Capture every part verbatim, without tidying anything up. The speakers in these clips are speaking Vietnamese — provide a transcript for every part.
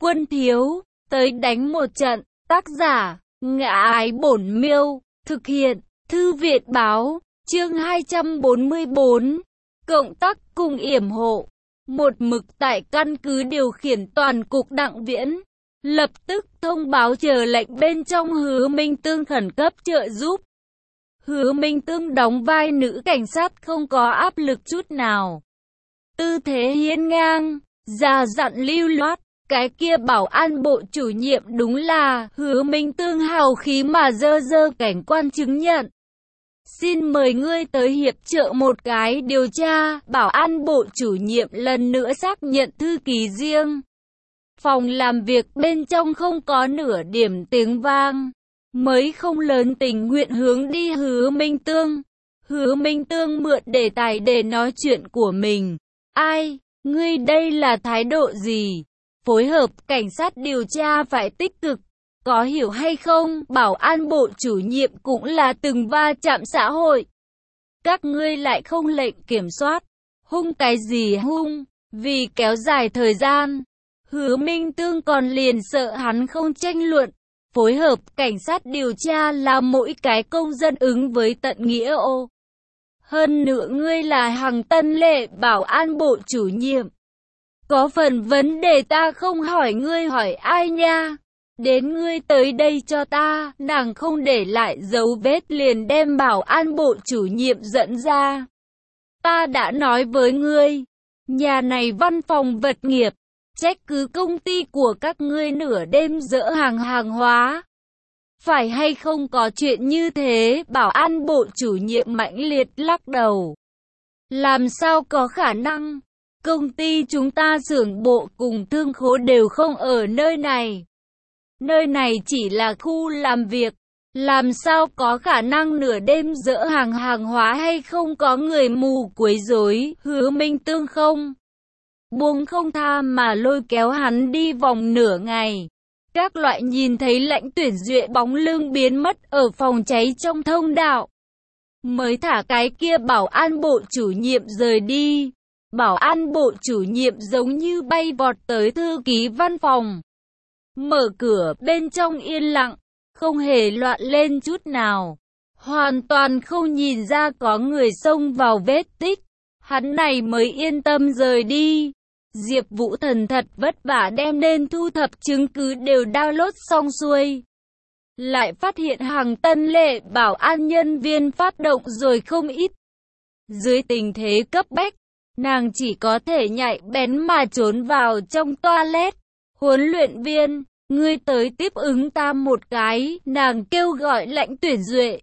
Quân thiếu, tới đánh một trận. Tác giả, Ngã Ái Bổn Miêu. Thực hiện, Thư viện báo. Chương hai trăm bốn mươi bốn. Cộng tác cùng yểm hộ. Một mực tại căn cứ điều khiển toàn cục Đặng Viễn. Lập tức thông báo chờ lệnh bên trong. Hứa Minh Tương khẩn cấp trợ giúp. Hứa Minh Tương đóng vai nữ cảnh sát không có áp lực chút nào. Tư thế hiên ngang, già dặn lưu loát. Cái kia bảo an bộ chủ nhiệm đúng là Hứa Minh Tương hào khí mà dơ dơ cảnh quan chứng nhận. Xin mời ngươi tới hiệp trợ một cái điều tra. Bảo an bộ chủ nhiệm lần nữa xác nhận thư ký riêng. Phòng làm việc bên trong không có nửa điểm tiếng vang. Mới không lớn tình nguyện hướng đi Hứa Minh Tương. Hứa Minh Tương mượn đề tài để nói chuyện của mình. Ai, ngươi đây là thái độ gì? Phối hợp cảnh sát điều tra phải tích cực. Có hiểu hay không? Bảo an bộ chủ nhiệm cũng là từng va chạm xã hội. Các ngươi lại không lệnh kiểm soát. Hung cái gì hung? Vì kéo dài thời gian. Hứa Minh Tương còn liền sợ hắn không tranh luận. Phối hợp cảnh sát điều tra là mỗi cái công dân ứng với tận nghĩa ô. Hơn nữa ngươi là Hằng Tân Lệ bảo an bộ chủ nhiệm. Có phần vấn đề ta không hỏi ngươi hỏi ai nha. Đến ngươi tới đây cho ta. Nàng không để lại dấu vết liền đem bảo an bộ chủ nhiệm dẫn ra. Ta đã nói với ngươi. Nhà này văn phòng vật nghiệp. Trách cứ công ty của các ngươi nửa đêm dỡ hàng hàng hóa. Phải hay không có chuyện như thế? Bảo an bộ chủ nhiệm mãnh liệt lắc đầu. Làm sao có khả năng? Công ty chúng ta xưởng bộ cùng thương khố đều không ở nơi này. Nơi này chỉ là khu làm việc. Làm sao có khả năng nửa đêm dỡ hàng hàng hóa hay không có người mù quấy rối? Hứa Minh Tương không buông không tha mà lôi kéo hắn đi vòng nửa ngày. Các loại nhìn thấy Lãnh Tuyển Duệ bóng lưng biến mất ở phòng cháy trong thông đạo. Mới thả cái kia bảo an bộ chủ nhiệm rời đi. Bảo an bộ chủ nhiệm giống như bay vọt tới thư ký văn phòng. Mở cửa bên trong yên lặng, không hề loạn lên chút nào. Hoàn toàn không nhìn ra có người xông vào vết tích. Hắn này mới yên tâm rời đi. Diệp Vũ Thần thật vất vả đem nên thu thập chứng cứ đều download xong xuôi. Lại phát hiện Hằng Tân Lệ bảo an nhân viên phát động rồi không ít. Dưới tình thế cấp bách, nàng chỉ có thể nhạy bén mà trốn vào trong toilet. Huấn luyện viên, ngươi tới tiếp ứng ta một cái, nàng kêu gọi Lãnh Tuyển Duệ.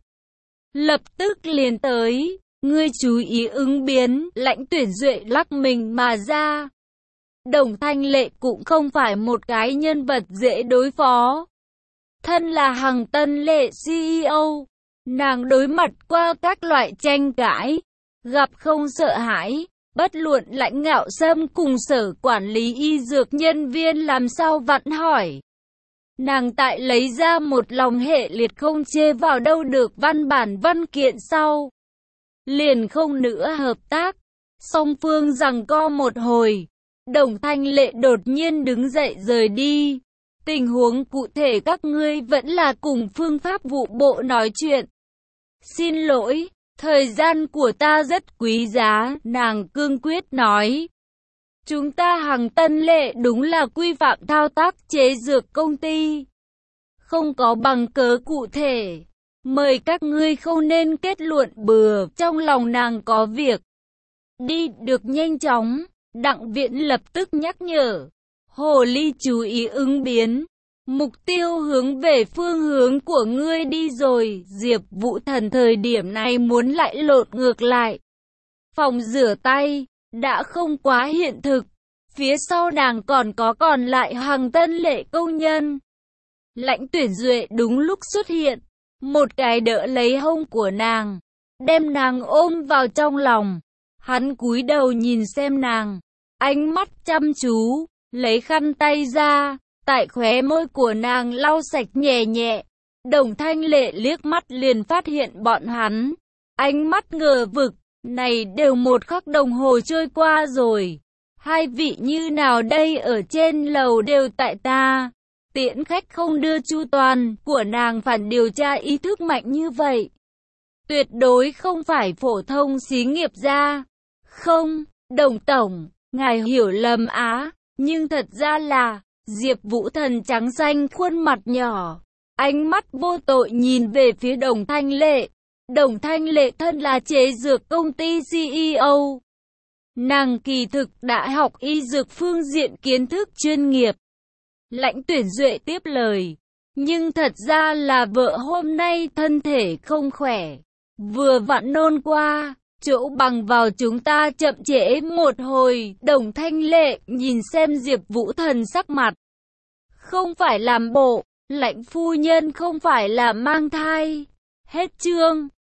Lập tức liền tới, ngươi chú ý ứng biến, Lãnh Tuyển Duệ lắc mình mà ra. Đồng Thanh Lệ cũng không phải một cái nhân vật dễ đối phó. Thân là Hằng Tân Lệ xê e ô, nàng đối mặt qua các loại tranh cãi, gặp không sợ hãi. Bất luận Lãnh Ngạo Sâm cùng sở quản lý y dược nhân viên làm sao vặn hỏi. Nàng tại lấy ra một lòng hệ liệt không chê vào đâu được văn bản văn kiện sau. Liền không nữa hợp tác. Song phương giằng co một hồi. Đồng Thanh Lệ đột nhiên đứng dậy rời đi. Tình huống cụ thể các ngươi vẫn là cùng phương pháp vụ bộ nói chuyện. Xin lỗi. Thời gian của ta rất quý giá, nàng cương quyết nói. Chúng ta Hằng Tân Lệ đúng là quy phạm thao tác chế dược công ty. Không có bằng cớ cụ thể. Mời các ngươi không nên kết luận bừa, trong lòng nàng có việc. Đi được nhanh chóng, Đặng Viễn lập tức nhắc nhở. Hồ ly chú ý ứng biến. Mục tiêu hướng về phương hướng của ngươi đi rồi. Diệp Vũ Thần thời điểm này muốn lại lộn ngược lại. Phòng rửa tay đã không quá hiện thực. Phía sau nàng còn có còn lại Hằng Tân Lệ công nhân. Lãnh Tuyển Duệ đúng lúc xuất hiện. Một cái đỡ lấy hông của nàng, đem nàng ôm vào trong lòng. Hắn cúi đầu nhìn xem nàng, ánh mắt chăm chú, lấy khăn tay ra. Tại khóe môi của nàng lau sạch nhẹ nhẹ. Đồng Thanh Lệ liếc mắt liền phát hiện bọn hắn. Ánh mắt ngờ vực. Này đều một khắc đồng hồ trôi qua rồi. Hai vị như nào đây, ở trên lầu đều tại ta. Tiễn khách không đưa chu toàn, của nàng phản điều tra ý thức mạnh như vậy. Tuyệt đối không phải phổ thông xí nghiệp gia. Không, Đồng tổng, ngài hiểu lầm á, nhưng thật ra là, Diệp Vũ Thần trắng xanh khuôn mặt nhỏ, ánh mắt vô tội nhìn về phía Đồng Thanh Lệ. Đồng Thanh Lệ thân là chế dược công ty xê e ô. Nàng kỳ thực đã học y dược phương diện kiến thức chuyên nghiệp. Lãnh Tuyển Duệ tiếp lời, nhưng thật ra là vợ hôm nay thân thể không khỏe, vừa vặn nôn qua, chỗ bằng vào chúng ta chậm trễ một hồi. Đồng Thanh Lệ nhìn xem Diệp Vũ Thần sắc mặt, không phải làm bộ, Lãnh phu nhân không phải là mang thai. Hết chương.